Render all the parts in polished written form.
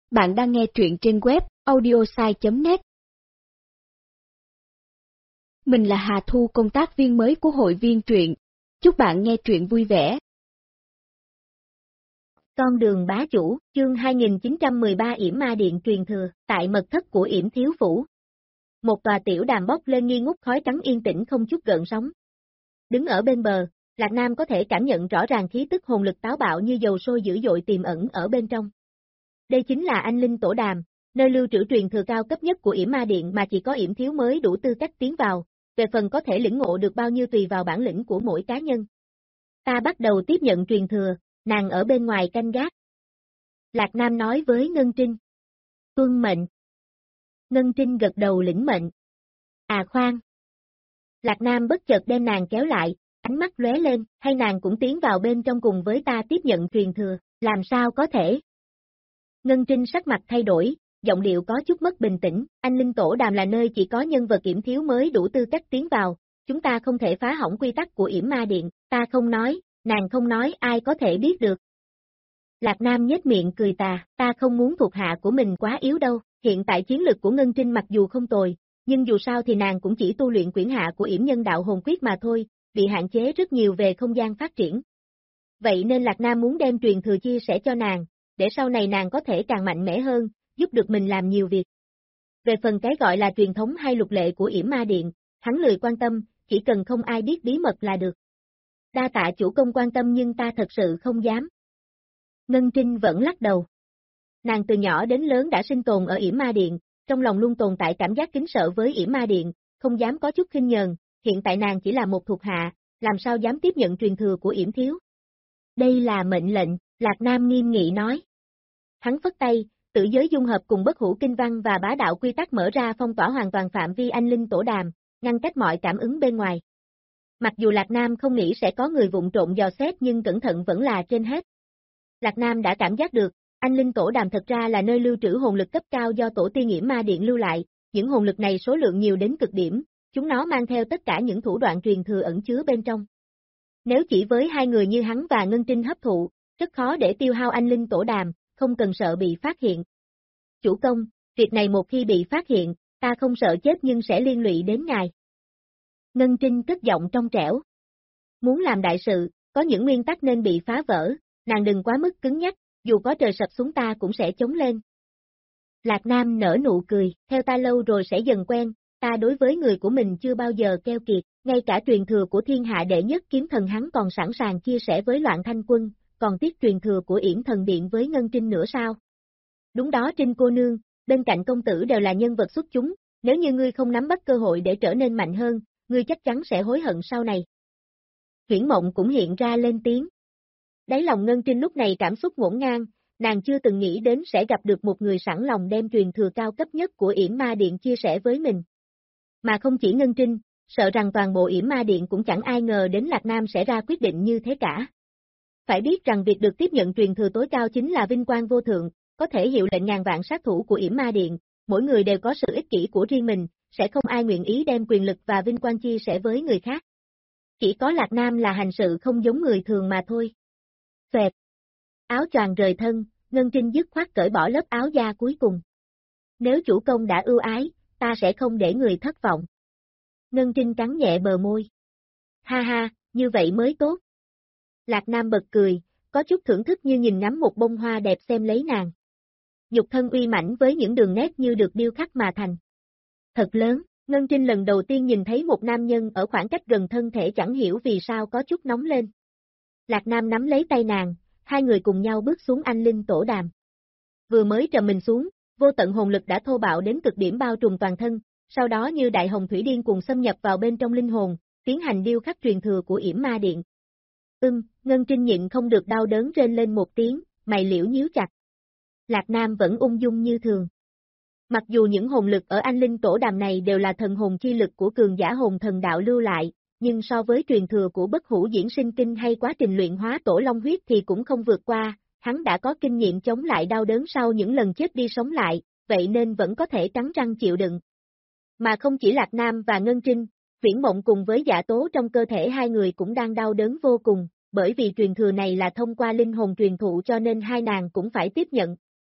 Bạn đang nghe truyện trên web audiosai.net. Mình là Hà Thu, công tác viên mới của hội viên truyện. Chúc bạn nghe truyện vui vẻ. Con đường bá chủ, chương 2913 Yểm Ma Điện truyền thừa, tại mật thất của Yểm Thiếu Phủ. Một tòa tiểu đàm bốc lên nghi ngút khói trắng yên tĩnh không chút gợn sóng. Đứng ở bên bờ, Lạc Nam có thể cảm nhận rõ ràng khí tức hồn lực táo bạo như dầu sôi dữ dội tiềm ẩn ở bên trong. Đây chính là Anh Linh Tổ Đàm, nơi lưu trữ truyền thừa cao cấp nhất của Yểm Ma Điện mà chỉ có Yểm Thiếu mới đủ tư cách tiến vào, về phần có thể lĩnh ngộ được bao nhiêu tùy vào bản lĩnh của mỗi cá nhân. Ta bắt đầu tiếp nhận truyền thừa, nàng ở bên ngoài canh gác. Lạc Nam nói với Ngân Trinh. Tuân mệnh. Ngân Trinh gật đầu lĩnh mệnh. À khoan. Lạc Nam bất chợt đem nàng kéo lại, ánh mắt lóe lên, hay nàng cũng tiến vào bên trong cùng với ta tiếp nhận truyền thừa, làm sao có thể? Ngân Trinh sắc mặt thay đổi, giọng điệu có chút mất bình tĩnh, Anh Linh Tổ Đàm là nơi chỉ có nhân vật Yểm Thiếu mới đủ tư cách tiến vào, chúng ta không thể phá hỏng quy tắc của Yểm Ma Điện, ta không nói, nàng không nói ai có thể biết được. Lạc Nam nhếch miệng cười tà, ta không muốn thuộc hạ của mình quá yếu đâu, hiện tại chiến lực của Ngân Trinh mặc dù không tồi, nhưng dù sao thì nàng cũng chỉ tu luyện quyển hạ của Yểm Nhân Đạo Hồn Quyết mà thôi, bị hạn chế rất nhiều về không gian phát triển. Vậy nên Lạc Nam muốn đem truyền thừa chia sẻ cho nàng, để sau này nàng có thể càng mạnh mẽ hơn, giúp được mình làm nhiều việc. Về phần cái gọi là truyền thống hay luật lệ của Yểm Ma Điện, hắn lười quan tâm, chỉ cần không ai biết bí mật là được. Đa tạ chủ công quan tâm nhưng ta thật sự không dám. Ngân Trinh vẫn lắc đầu. Nàng từ nhỏ đến lớn đã sinh tồn ở Yểm Ma Điện, trong lòng luôn tồn tại cảm giác kính sợ với Yểm Ma Điện, không dám có chút khinh nhờn, hiện tại nàng chỉ là một thuộc hạ, làm sao dám tiếp nhận truyền thừa của Yểm Thiếu. Đây là mệnh lệnh, Lạc Nam nghiêm nghị nói. Hắn phất tay, tự giới dung hợp cùng bất hủ kinh văn và bá đạo quy tắc mở ra phong tỏa hoàn toàn phạm vi Anh Linh Tổ Đàm, ngăn cách mọi cảm ứng bên ngoài. Mặc dù Lạc Nam không nghĩ sẽ có người vụng trộn dò xét nhưng cẩn thận vẫn là trên hết. Lạc Nam đã cảm giác được, Anh Linh Tổ Đàm thật ra là nơi lưu trữ hồn lực cấp cao do tổ tiên Yểm Ma Điện lưu lại, những hồn lực này số lượng nhiều đến cực điểm, chúng nó mang theo tất cả những thủ đoạn truyền thừa ẩn chứa bên trong. Nếu chỉ với hai người như hắn và Ngân Trinh hấp thụ, rất khó để tiêu hao Anh Linh Tổ Đàm, không cần sợ bị phát hiện. Chủ công, việc này một khi bị phát hiện, ta không sợ chết nhưng sẽ liên lụy đến ngài. Ngân Trinh cất giọng trong trẻo. Muốn làm đại sự, có những nguyên tắc nên bị phá vỡ, nàng đừng quá mức cứng nhắc, dù có trời sập xuống ta cũng sẽ chống lên. Lạc Nam nở nụ cười, theo ta lâu rồi sẽ dần quen, ta đối với người của mình chưa bao giờ keo kiệt, ngay cả truyền thừa của thiên hạ đệ nhất kiếm thần hắn còn sẵn sàng chia sẻ với Loạn Thanh Quân, còn tiếc truyền thừa của Yểm Thần Điện với Ngân Trinh nữa sao? Đúng đó Trinh cô nương, bên cạnh công tử đều là nhân vật xuất chúng, nếu như ngươi không nắm bắt cơ hội để trở nên mạnh hơn, ngươi chắc chắn sẽ hối hận sau này. Huyễn Mộng cũng hiện ra lên tiếng. Đáy lòng Ngân Trinh lúc này cảm xúc ngổn ngang, nàng chưa từng nghĩ đến sẽ gặp được một người sẵn lòng đem truyền thừa cao cấp nhất của Yểm Ma Điện chia sẻ với mình. Mà không chỉ Ngân Trinh, sợ rằng toàn bộ Yểm Ma Điện cũng chẳng ai ngờ đến Lạc Nam sẽ ra quyết định như thế cả. Phải biết rằng việc được tiếp nhận truyền thừa tối cao chính là vinh quang vô thượng, có thể hiệu lệnh ngàn vạn sát thủ của Yểm Ma Điện, mỗi người đều có sự ích kỷ của riêng mình, sẽ không ai nguyện ý đem quyền lực và vinh quang chia sẻ với người khác. Chỉ có Lạc Nam là hành sự không giống người thường mà thôi. Xoẹt. Áo choàng rời thân, Ngân Trinh dứt khoát cởi bỏ lớp áo da cuối cùng. Nếu chủ công đã ưu ái, ta sẽ không để người thất vọng. Ngân Trinh cắn nhẹ bờ môi. Ha ha, như vậy mới tốt. Lạc Nam bật cười, có chút thưởng thức như nhìn ngắm một bông hoa đẹp xem lấy nàng. Nhục thân uy mãnh với những đường nét như được điêu khắc mà thành. Thật lớn, Ngân Trinh lần đầu tiên nhìn thấy một nam nhân ở khoảng cách gần thân thể chẳng hiểu vì sao có chút nóng lên. Lạc Nam nắm lấy tay nàng, hai người cùng nhau bước xuống Anh Linh Tổ Đàm. Vừa mới trầm mình xuống, vô tận hồn lực đã thô bạo đến cực điểm bao trùm toàn thân, sau đó như đại hồng thủy điên cuồng xâm nhập vào bên trong linh hồn, tiến hành điêu khắc truyền thừa của Yểm Ma Điện. Ngân Trinh nhịn không được đau đớn rên lên một tiếng, mày liễu nhíu chặt. Lạc Nam vẫn ung dung như thường. Mặc dù những hồn lực ở Anh Linh Tổ Đàm này đều là thần hồn chi lực của cường giả hồn thần đạo lưu lại, nhưng so với truyền thừa của bất hủ diễn sinh kinh hay quá trình luyện hóa tổ long huyết thì cũng không vượt qua, hắn đã có kinh nghiệm chống lại đau đớn sau những lần chết đi sống lại, vậy nên vẫn có thể cắn răng chịu đựng. Mà không chỉ Lạc Nam và Ngân Trinh, Huyễn Mộng cùng với dạ tố trong cơ thể hai người cũng đang đau đớn vô cùng, bởi vì truyền thừa này là thông qua linh hồn truyền thụ cho nên hai nàng cũng phải tiếp nhận.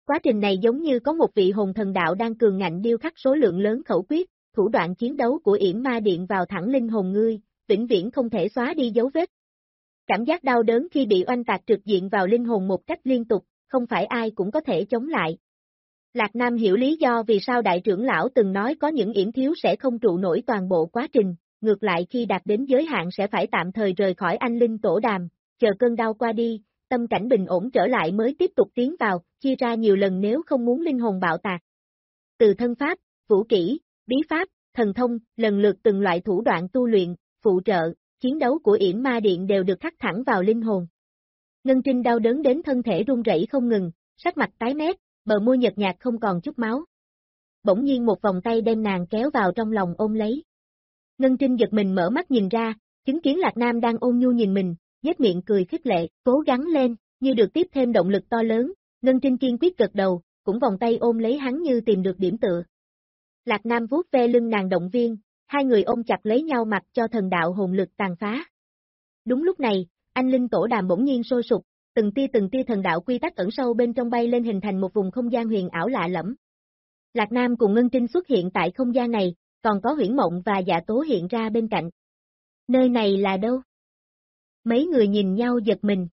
Quá trình này giống như có một vị hồn thần đạo đang cường ngạnh điêu khắc số lượng lớn khẩu quyết, thủ đoạn chiến đấu của yểm ma điện vào thẳng linh hồn ngươi, vĩnh viễn không thể xóa đi dấu vết. Cảm giác đau đớn khi bị oanh tạc trực diện vào linh hồn một cách liên tục, không phải ai cũng có thể chống lại. Lạc Nam hiểu lý do vì sao đại trưởng lão từng nói có những yểm thiếu sẽ không trụ nổi toàn bộ quá trình, ngược lại khi đạt đến giới hạn sẽ phải tạm thời rời khỏi anh linh tổ đàm, chờ cơn đau qua đi, tâm cảnh bình ổn trở lại mới tiếp tục tiến vào, chia ra nhiều lần nếu không muốn linh hồn bạo tạc. Từ thân pháp, vũ kỹ, bí pháp, thần thông, lần lượt từng loại thủ đoạn tu luyện, phụ trợ, chiến đấu của yểm ma điện đều được khắc thẳng vào linh hồn. Ngân Trinh đau đớn đến thân thể run rẩy không ngừng, sắc mặt tái mét, bờ môi nhợt nhạt không còn chút máu. Bỗng nhiên một vòng tay đem nàng kéo vào trong lòng ôm lấy. Ngân Trinh giật mình mở mắt nhìn ra, chứng kiến Lạc Nam đang ôn nhu nhìn mình, nhếch miệng cười khích lệ, cố gắng lên, như được tiếp thêm động lực to lớn. Ngân Trinh kiên quyết gật đầu, cũng vòng tay ôm lấy hắn như tìm được điểm tựa. Lạc Nam vuốt ve lưng nàng động viên, hai người ôm chặt lấy nhau mặc cho thần đạo hồn lực tàn phá. Đúng lúc này, anh linh tổ đàm bỗng nhiên sôi sục, từng tia thần đạo quy tắc ẩn sâu bên trong bay lên hình thành một vùng không gian huyền ảo lạ lẫm. Lạc Nam cùng Ngân Trinh xuất hiện tại không gian này, còn có Huyễn Mộng và Dạ Tố hiện ra bên cạnh. Nơi này là đâu? Mấy người nhìn nhau giật mình.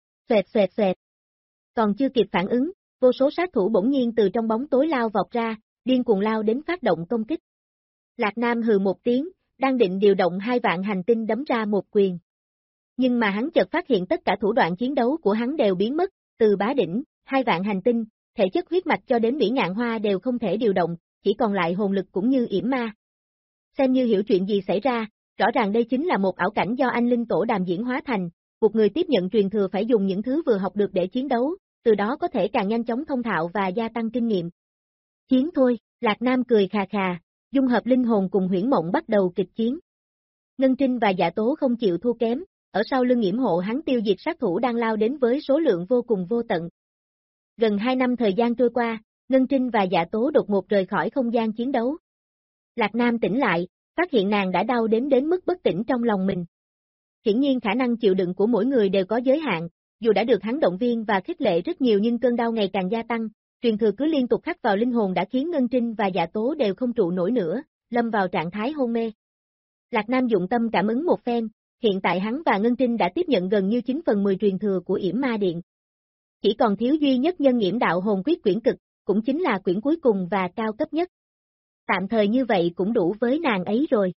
Xoẹt. Còn chưa kịp phản ứng, vô số sát thủ bỗng nhiên từ trong bóng tối lao vọt ra, điên cuồng lao đến phát động công kích. Lạc Nam hừ một tiếng, đang định điều động 2.000 hành tinh đấm ra một quyền. Nhưng mà hắn chợt phát hiện tất cả thủ đoạn chiến đấu của hắn đều biến mất, từ bá đỉnh, 2.000 hành tinh, thể chất huyết mạch cho đến bỉ ngạn hoa đều không thể điều động, chỉ còn lại hồn lực cũng như yểm ma. Xem như hiểu chuyện gì xảy ra, rõ ràng đây chính là một ảo cảnh do anh linh tổ đàm diễn hóa thành, buộc người tiếp nhận truyền thừa phải dùng những thứ vừa học được để chiến đấu, từ đó có thể càng nhanh chóng thông thạo và gia tăng kinh nghiệm. Chiến thôi, Lạc Nam cười khà khà, dung hợp linh hồn cùng Huyễn Mộng bắt đầu kịch chiến. Ngân Trinh và Dạ Tố không chịu thua kém, ở sau lưng yểm hộ hắn tiêu diệt sát thủ đang lao đến với số lượng vô cùng vô tận. Gần 2 năm thời gian trôi qua, Ngân Trinh và Dạ Tố đột ngột rời khỏi không gian chiến đấu. Lạc Nam tỉnh lại, phát hiện nàng đã đau đến mức bất tỉnh trong lòng mình. Hiển nhiên khả năng chịu đựng của mỗi người đều có giới hạn, dù đã được hắn động viên và khích lệ rất nhiều nhưng cơn đau ngày càng gia tăng, truyền thừa cứ liên tục khắc vào linh hồn đã khiến Ngân Trinh và Dạ Tố đều không trụ nổi nữa, lâm vào trạng thái hôn mê. Lạc Nam dụng tâm cảm ứng một phen, hiện tại hắn và Ngân Trinh đã tiếp nhận gần như 9/10 truyền thừa của yểm ma điện. Chỉ còn thiếu duy nhất nhân yểm đạo hồn quyết quyển cực, cũng chính là quyển cuối cùng và cao cấp nhất. Tạm thời như vậy cũng đủ với nàng ấy rồi.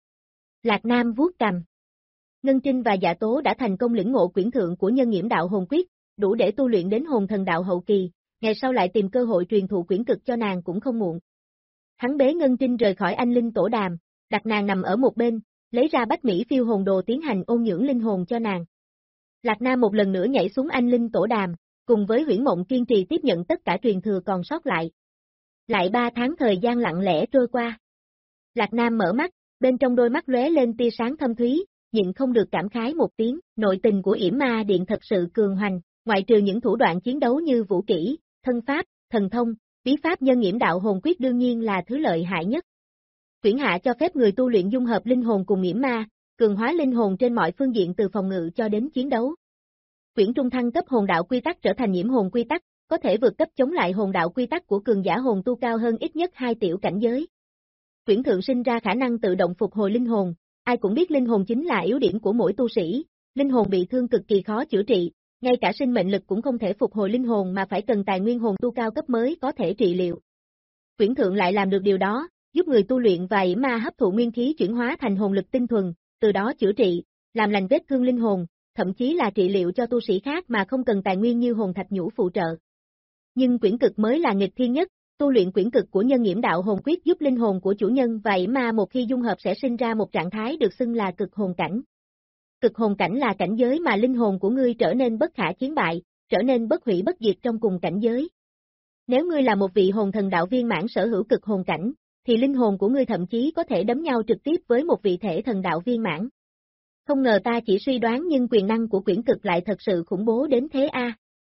Lạc Nam vuốt cằm. Ngân Trinh và Dạ Tố đã thành công lĩnh ngộ quyển thượng của nhân yểm đạo hồn quyết, đủ để tu luyện đến hồn thần đạo hậu kỳ, ngày sau lại tìm cơ hội truyền thụ quyển cực cho nàng cũng không muộn. Hắn bế Ngân Trinh rời khỏi anh linh tổ đàm, đặt nàng nằm ở một bên, lấy ra bách mỹ phiêu hồn đồ tiến hành ôn nhưỡng linh hồn cho nàng. Lạc Nam một lần nữa nhảy xuống anh linh tổ đàm, cùng với Huyễn Mộng kiên trì tiếp nhận tất cả truyền thừa còn sót lại. Lại 3 tháng thời gian lặng lẽ trôi qua. Lạc Nam mở mắt, bên trong đôi mắt lóe lên tia sáng thâm thúy, nhịn không được cảm khái một tiếng, nội tình của yểm ma điện thật sự cường hoành, ngoại trừ những thủ đoạn chiến đấu như vũ kỹ, thân pháp, thần thông, bí pháp nhân yểm đạo hồn quyết đương nhiên là thứ lợi hại nhất. Quyển hạ cho phép người tu luyện dung hợp linh hồn cùng yểm ma, cường hóa linh hồn trên mọi phương diện từ phòng ngự cho đến chiến đấu. Quyển trung thăng cấp hồn đạo quy tắc trở thành nhiễm hồn quy tắc, có thể vượt cấp chống lại hồn đạo quy tắc của cường giả hồn tu cao hơn ít nhất 2 tiểu cảnh giới. Quyển thượng sinh ra khả năng tự động phục hồi linh hồn, ai cũng biết linh hồn chính là yếu điểm của mỗi tu sĩ, linh hồn bị thương cực kỳ khó chữa trị, ngay cả sinh mệnh lực cũng không thể phục hồi linh hồn mà phải cần tài nguyên hồn tu cao cấp mới có thể trị liệu. Quyển thượng lại làm được điều đó, giúp người tu luyện và yểm ma hấp thụ nguyên khí chuyển hóa thành hồn lực tinh thuần, từ đó chữa trị, làm lành vết thương linh hồn, thậm chí là trị liệu cho tu sĩ khác mà không cần tài nguyên như hồn thạch nhũ phụ trợ. Nhưng quyển cực mới là nghịch thiên nhất, tu luyện quyển cực của nhân yểm đạo hồn quyết giúp linh hồn của chủ nhân và yểm ma một khi dung hợp sẽ sinh ra một trạng thái được xưng là cực hồn cảnh. Cực hồn cảnh là cảnh giới mà linh hồn của ngươi trở nên bất khả chiến bại, trở nên bất hủy bất diệt trong cùng cảnh giới. Nếu ngươi là một vị hồn thần đạo viên mãn sở hữu cực hồn cảnh, thì linh hồn của ngươi thậm chí có thể đấm nhau trực tiếp với một vị thể thần đạo viên mãn. Không ngờ ta chỉ suy đoán nhưng quyền năng của quyển cực lại thật sự khủng bố đến thế a.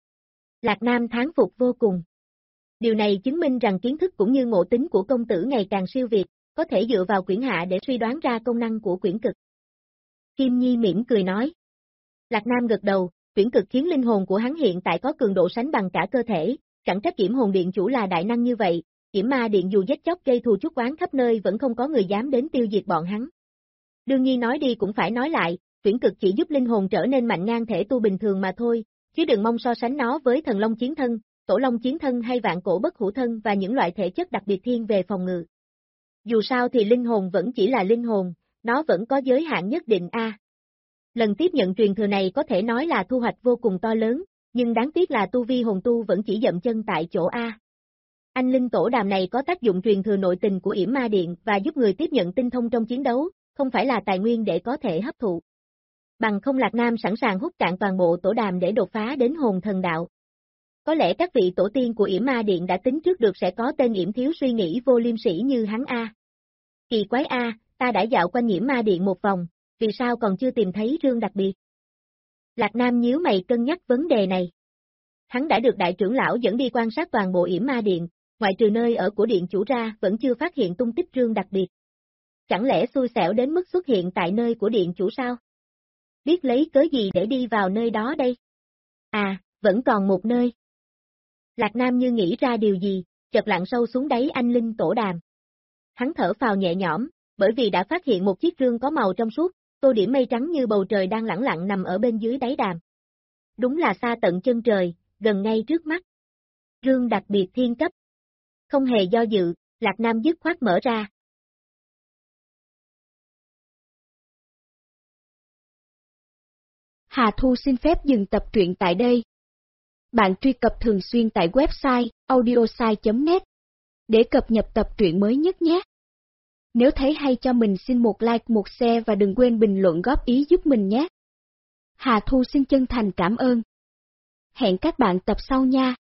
Lạc Nam thán phục vô cùng. Điều này chứng minh rằng kiến thức cũng như ngộ tính của công tử ngày càng siêu việt, có thể dựa vào quyển hạ để suy đoán ra công năng của quyển cực. Kim Nhi mỉm cười nói. Lạc Nam gật đầu, quyển cực khiến linh hồn của hắn hiện tại có cường độ sánh bằng cả cơ thể, chẳng trách Yểm Hồn Điện chủ là đại năng như vậy, Yểm Ma Điện dù giết chóc gây thù chuốc oán khắp nơi vẫn không có người dám đến tiêu diệt bọn hắn. Đương nhiên nói đi cũng phải nói lại, tuyển cực chỉ giúp linh hồn trở nên mạnh ngang thể tu bình thường mà thôi, chứ đừng mong so sánh nó với thần long chiến thân, tổ long chiến thân hay vạn cổ bất hủ thân và những loại thể chất đặc biệt thiên về phòng ngự. Dù sao thì linh hồn vẫn chỉ là linh hồn, nó vẫn có giới hạn nhất định a. Lần tiếp nhận truyền thừa này có thể nói là thu hoạch vô cùng to lớn, nhưng đáng tiếc là tu vi hồn tu vẫn chỉ dậm chân tại chỗ a. Anh linh tổ đàm này có tác dụng truyền thừa nội tình của Yểm Ma Điện và giúp người tiếp nhận tinh thông trong chiến đấu, không phải là tài nguyên để có thể hấp thụ. Bằng không Lạc Nam sẵn sàng hút cạn toàn bộ tổ đàm để đột phá đến hồn thần đạo. Có lẽ các vị tổ tiên của Yểm Ma Điện đã tính trước được sẽ có tên Yểm Thiếu suy nghĩ vô liêm sỉ như hắn a. Kỳ quái a, ta đã dạo quanh Yểm Ma Điện một vòng, vì sao còn chưa tìm thấy rương đặc biệt? Lạc Nam nhíu mày cân nhắc vấn đề này. Hắn đã được đại trưởng lão dẫn đi quan sát toàn bộ Yểm Ma Điện, ngoại trừ nơi ở của điện chủ ra vẫn chưa phát hiện tung tích rương đặc biệt. Chẳng lẽ xui xẻo đến mức xuất hiện tại nơi của điện chủ sao? Biết lấy cớ gì để đi vào nơi đó đây? À, vẫn còn một nơi. Lạc Nam như nghĩ ra điều gì, chợt lặn sâu xuống đáy anh linh tổ đàm. Hắn thở phào nhẹ nhõm, bởi vì đã phát hiện một chiếc rương có màu trong suốt, tô điểm mây trắng như bầu trời đang lẳng lặng nằm ở bên dưới đáy đàm. Đúng là xa tận chân trời, gần ngay trước mắt. Rương đặc biệt thiên cấp. Không hề do dự, Lạc Nam dứt khoát mở ra. Hà Thu xin phép dừng tập truyện tại đây. Bạn truy cập thường xuyên tại website audiosai.net để cập nhật tập truyện mới nhất nhé. Nếu thấy hay cho mình xin một like một share và đừng quên bình luận góp ý giúp mình nhé. Hà Thu xin chân thành cảm ơn. Hẹn các bạn tập sau nha.